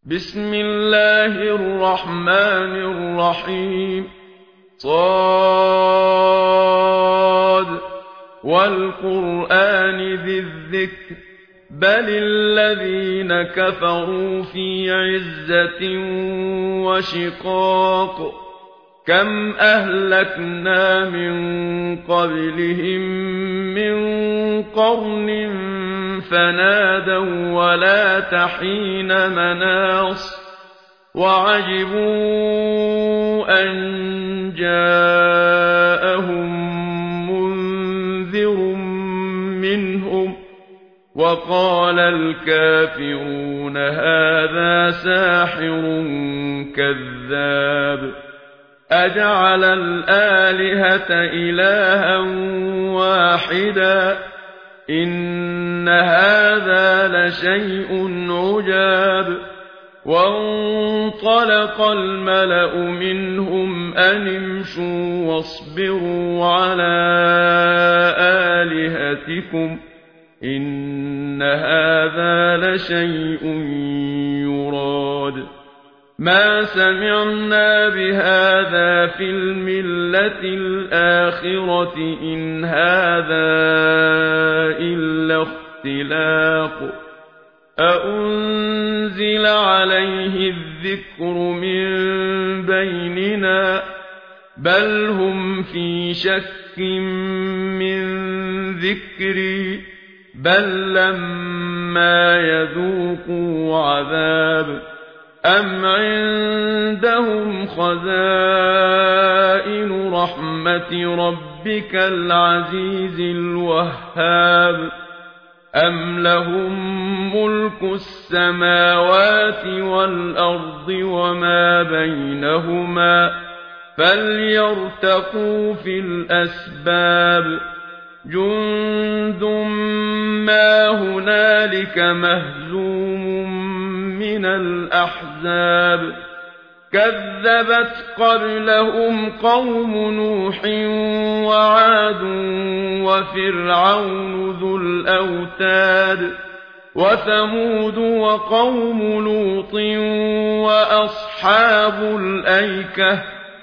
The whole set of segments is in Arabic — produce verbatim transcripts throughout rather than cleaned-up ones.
بسم الله الرحمن الرحيم. صاد والقرآن ذي الذكر بل الذين كفروا في عزة وشقاق كم أهلكنا من قبلهم من قرن فنادوا ولا تحين مناص وعجبوا أن جاءهم منذر منهم وقال الكافرون هذا ساحر كذاب أجعل الآلهة إلها واحدا إن هذا لشيء عجاب وانطلق الملأ منهم أن امشوا واصبروا على آلهتكم إن هذا لشيء يراد ما سمعنا بهذا في الملة الآخرة إن هذا إلا اختلاق أأنزل عليه الذكر من بيننا بل هم في شك من ذكري بل لما يذوقوا عذاب أم عندهم خزائن رحمة ربك العزيز الوهاب أم لهم ملك السماوات والأرض وما بينهما فليرتقوا في الأسباب جند ما هنالك مهزوم من الأحزاب كذبت قبلهم قوم نوح وعاد وفرعون ذو الأوتاد وثمود وقوم لوط وأصحاب الأيكة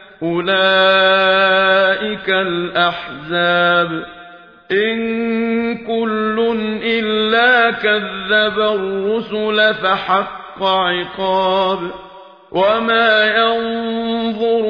أولئك الأحزاب إن كل إلا كذب الرسل فحق عقاب وما ينظر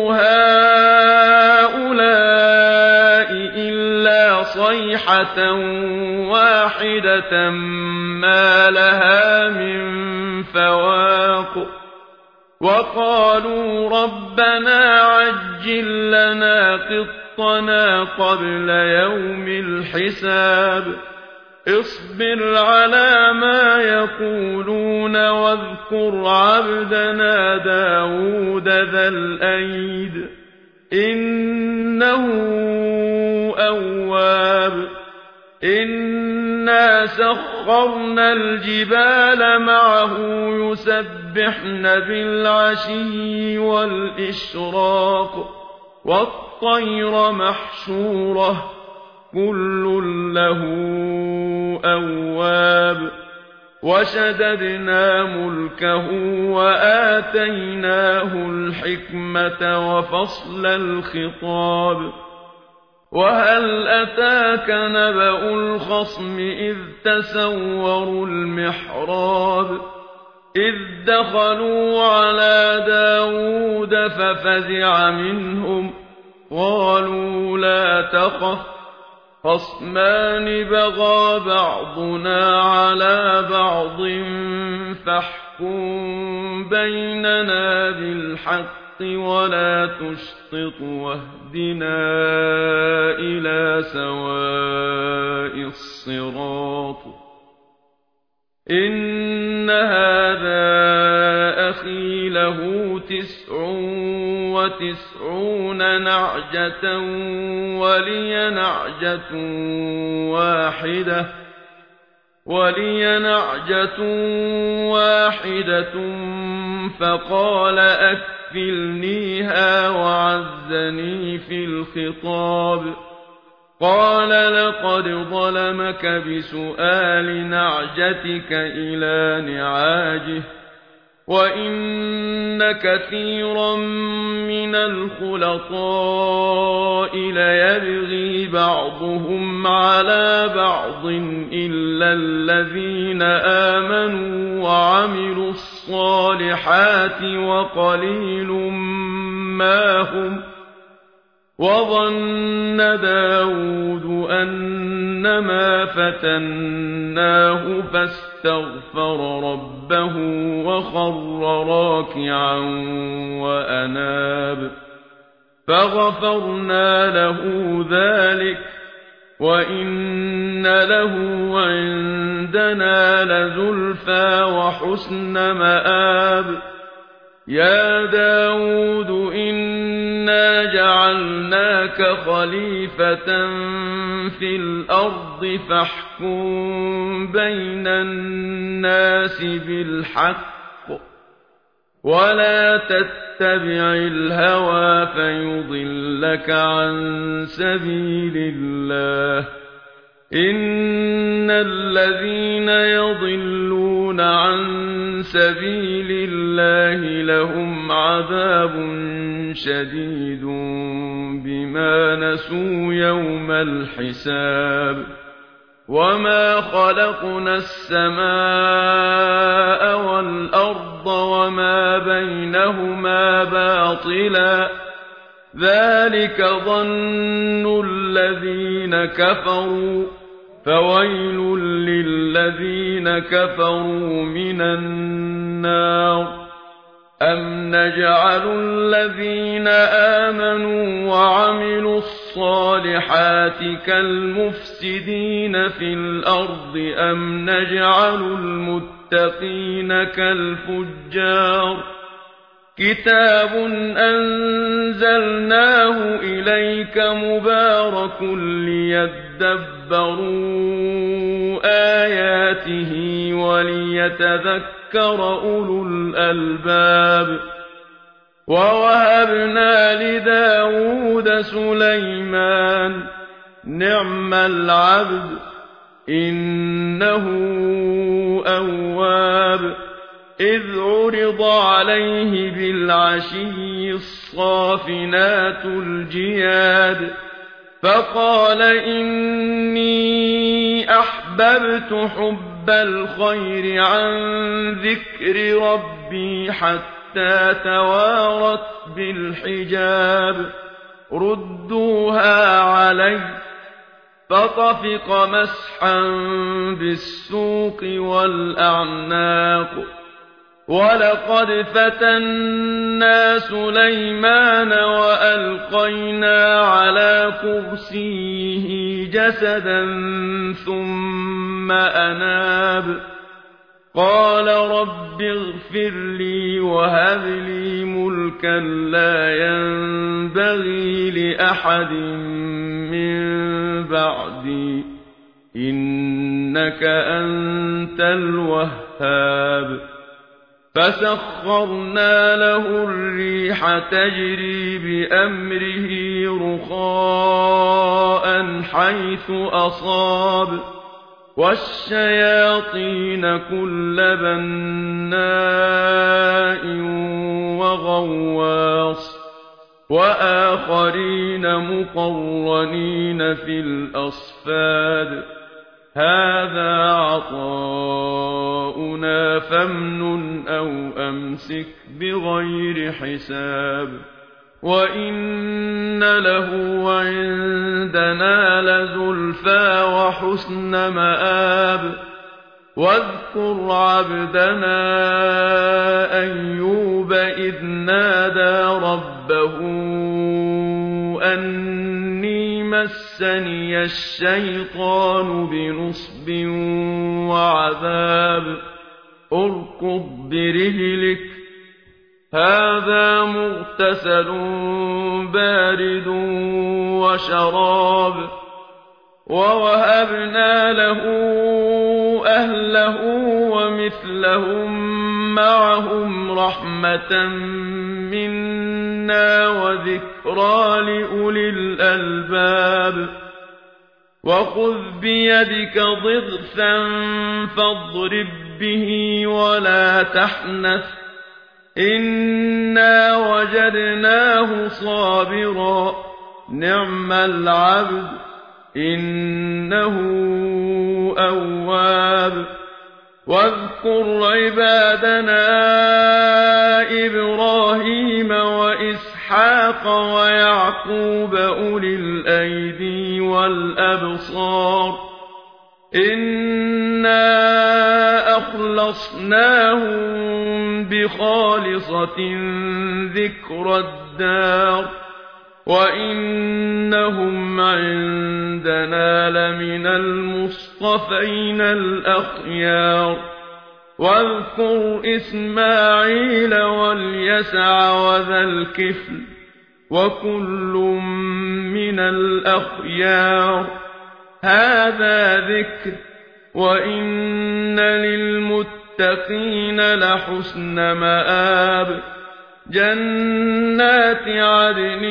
هؤلاء إلا صيحة واحدة ما لها من فواق وقالوا ربنا عجل لنا قطنا قبل يوم الحساب اصبر على ما يقولون واذكر عبدنا داود ذا الأيد إنه أواب إنا سخرنا الجبال معه يسبحن بالعشي والإشراق والطير محشورة كل له أواب وشددنا ملكه وآتيناه الحكمة وفصل الخطاب وهل أتاك نبأ الخصم إذ تسوروا المحراب إذ دخلوا على داود ففزع منهم قالوا لا تخف خصمان بغى بعضنا على بعض فاحكم بيننا بالحق ولا تشطط واهدنا إلى سواء الصراط إن هذا أخي له تسع وتسعون نعجة ولي نعجة واحدة ولي نعجة واحدة فقال أكفلنيها وعزني في الخطاب قال لقد ظلمك بسؤال نعجتك إلى نعاجه وَإِنَّ كَثِيرًا مِنَ الْخُلَطَاءِ لَيَبْغِي بَعْضُهُمْ عَلَى بَعْضٍ إِلَّا الَّذِينَ آمَنُوا وَعَمِلُوا الصَّالِحَاتِ وَقَلِيلٌ مَّا هُمْ وَظَنَّ دَاوُودُ أَنَّمَا فَتَنَّاهُ فَاسْتَغْفَرَ رَبَّهُ وَخَرَّ رَاكِعًا وَأَنَابَ فَغَفَرْنَا لَهُ ذَلِكَ وَإِنَّ لَهُ عِندَنَا لَزُلْفَىٰ وَحُسْنَ مَآبٍ يَا دَاوُودُ إِنَّا جَعَلْنَاكَ خَلِيفَةً فِي الْأَرْضِ فَاحْكُم بَيْنَ النَّاسِ بِالْحَقِّ وَلَا تَتَّبِعِ الْهَوَىٰ فَيُضِلَّكَ عَن سَبِيلِ اللَّهِ ۚ إِنَّ الَّذِينَ يَضِلُّونَ عَن سَبِيلِ اللَّهِ لَهُمْ عَذَابٌ شَدِيدٌ بِمَا نَسُوا يَوْمَ الْحِسَابِ وَمَا خَلَقْنَا السَّمَاءَ وَالْأَرْضَ وَمَا بَيْنَهُمَا بَاطِلًا ۚ ذَلِكَ ظَنُّ الَّذِينَ كَفَرُوا ۚ فَوَيْلٌ لِّلَّذِينَ كَفَرُوا مِنَ النَّارِ أَمْ نَجْعَلُ الَّذِينَ آمَنُوا وَعَمِلُوا الصَّالِحَاتِ كَالْمُفْسِدِينَ فِي الْأَرْضِ أَمْ نَجْعَلُ الْمُتَّقِينَ كَالْفُجَّارِ كِتَابٌ أَنزَلْنَاهُ إِلَيْكَ مُبَارَكٌ لِّيَدَّبَّرُوا آيَاتِهِ وَلِيَتَذَكَّرَ أُولُو الْأَلْبَابِ وَوَهَبْنَا لِدَاوُودَ سُلَيْمَانَ نِعْمَ الْعَبْدُ إِنَّهُ أَوَّابٌ إِذْ عُرِضَ عَلَيْهِ بِالْعَشِيِّ الصَّافِنَاتُ الْجِيَادُ فَقَالَ إِنِّي أَحْبَبْتُ حُبَّ الْخَيْرِ عَن ذِكْرِ رَبِّي حَتَّىٰ تَوَارَتْ بِالْحِجَابِ رُدُّوهَا عَلَيَّ فَطَفِقَ مَسْحًا بِالسُّوقِ وَالْأَعْنَاقِ وَلَقَدْ فَتَنَّا سُلَيْمَانَ وَأَلْقَيْنَا عَلَىٰ كُرْسِيِّهِ جَسَدًا ثُمَّ أَنَابَ قَالَ رَبِّ اغْفِرْ لِي وَهَبْ لِي مُلْكًا لَّا يَنبَغِي لِأَحَدٍ مِّن بَعْدِي إِنَّكَ أَنتَ الْوَهَّابُ فَسَخَّرْنَا لَهُ الرِّيحَ تَجْرِي بِأَمْرِهِ رُخَاءً حَيْثُ أَصَابَ وَالشَّيَاطِينَ كُلَّ بَنَّاءٍ وَغَوَّاصٍ وَآخَرِينَ مُقَرَّنِينَ فِي الْأَصْفَادِ هَٰذَا عَطَاؤُنَا فَامْنُنْ أَوْ أَمْسِكْ بِغَيْرِ حِسَابٍ وَإِنَّ لَهُ عِندَنَا لَزُلْفَىٰ وَحُسْنَ مَآبٍ وَاذْكُرْ عَبْدَنَا أَيُّوبَ إِذْ نَادَىٰ رَبَّهُ أَنِّي مَسَّنِيَ الشَّيْطَانُ بِنُصْبٍ وَعَذَابٍ ارْكُضْ بِرِجْلِكَ هَٰذَا مُغْتَسَلٌ بَارِدٌ وَشَرَابٌ وَوَهَبْنَا لَهُ أَهْلَهُ وَمِثْلَهُم مَّعَهُمْ رَحْمَةً مِّنَّا وَذِكْرَىٰ لِأُولِي الْأَلْبَابِ وَخُذْ بِيَدِكَ ضِغْثًا فَاضْرِب بِّهِ وَلَا تَحْنَثْ إنا وجدناه صابرا نعم العبد إنه أواب واذكر عبادنا إبراهيم وإسحاق ويعقوب أولي الأيدي والأبصار إنا أخلصناهم بخالصة ذكر الدار وإنهم عندنا لمن المصطفين الأخيار واذكر إسماعيل واليسع وذا الكفل وكل من الأخيار هذا ذكر وإن للمتقين لحسن مآب جنات عدن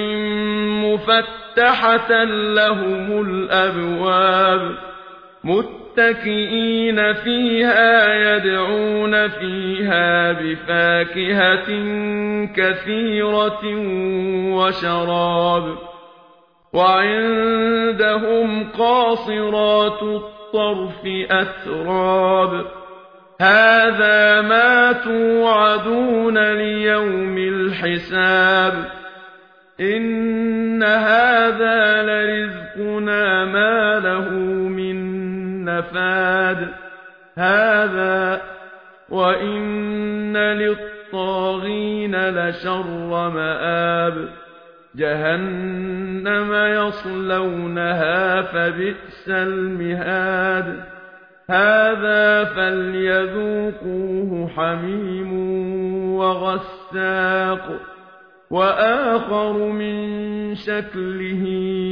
مفتحة لهم الأبواب متكئين فيها يدعون فيها بفاكهة كثيرة وشراب وعندهم قاصرات الطرف أتراب هذا ما توعدون ليوم الحساب إن هذا لرزقنا ما له من نفاد هذا وإن للطاغين لشر مآب جهنم يصلونها فبئس المهاد هذا فليذوقوه حميم وغساق وآخر من شكله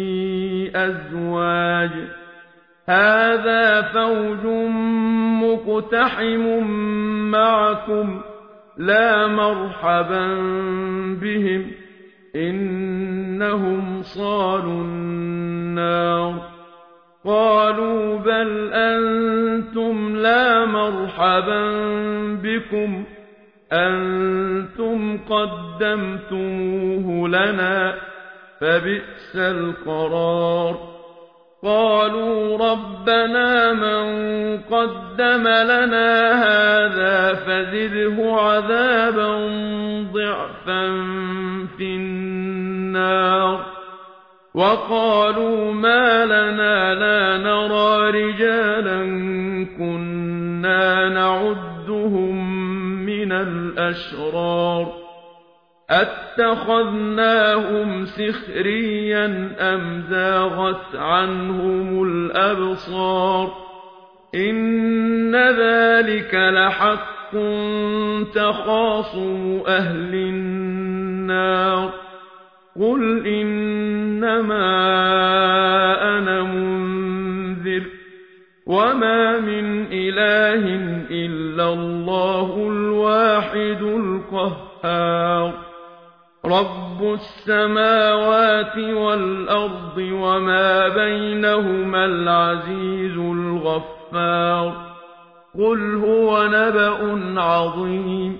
أزواج هذا فوج مقتحم معكم لا مرحبا بهم إنهم صالوا النار قالوا بل أنتم لا مرحبا بكم أنتم قدمتموه لنا فبئس القرار قالوا ربنا من قدم لنا هذا فزده عذابا ضعفا في النار وقالوا ما لنا لا نرى رجالا كنا نعدهم من الأشرار أتخذناهم سخريا أم زاغت عنهم الأبصار إن ذلك لحق تخاصم أهل النار قل إنما أنا منذر وما من إله إلا الله الواحد القهار رب السماوات والأرض وما بينهما العزيز الغفار قل هو نبأ عظيم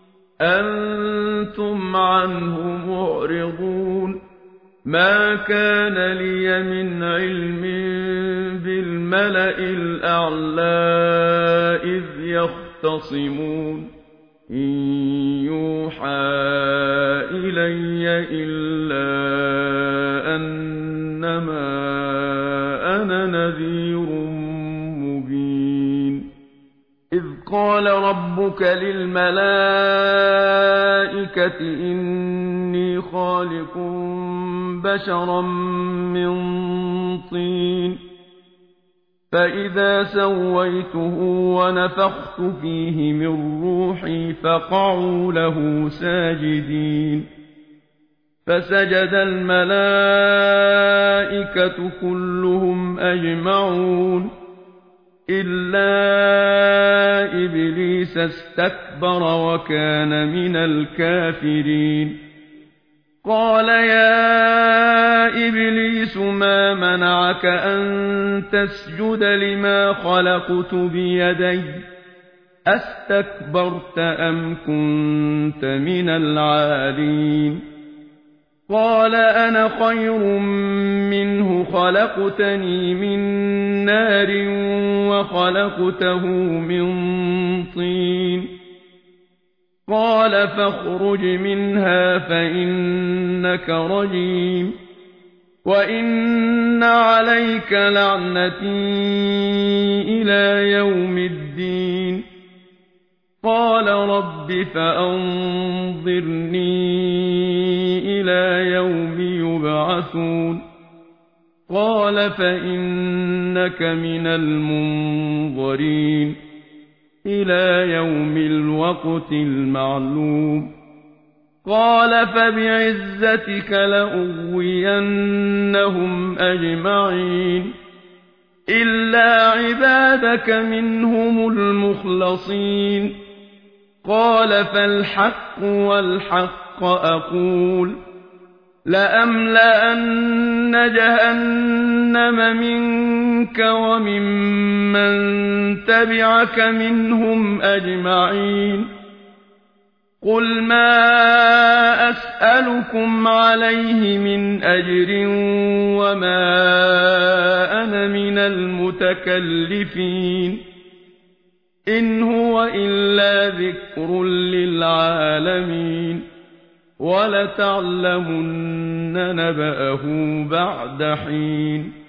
أنتم عنه معرضون ما كان لي من علم بالملأ الأعلى إذ يختصمون إن يوحى إلي إلا أنما أنا نذير مبين إذ قال ربك للملائكة إني خالق بشرا من طين فإذا سويته ونفخت فيه من روحي فقعوا له ساجدين فسجد الملائكة كلهم أجمعون إلا إبليس استكبر وكان من الكافرين قال يا إبليس ما منعك أن تسجد لما خلقت بيدي أستكبرت أم كنت من العالين قال أنا خير منه خلقتني من نار وخلقته من طين قال فاخرج منها فإنك رجيم وإن عليك لعنتي إلى يوم الدين قال رب فأنظرني إلى يوم يبعثون قال فإنك من المنظرين إلى يوم الوقت المعلوم قال فبعزتك لأغوينهم أجمعين إلا عبادك منهم المخلصين قال فالحق والحق أقول لأملأن جهنم منك وممن تبعك منهم أجمعين قل ما أسألكم عليه من أجر وما أنا من المتكلفين إن هو إلا ذكر للعالمين ولتعلمن نبأه بعد حين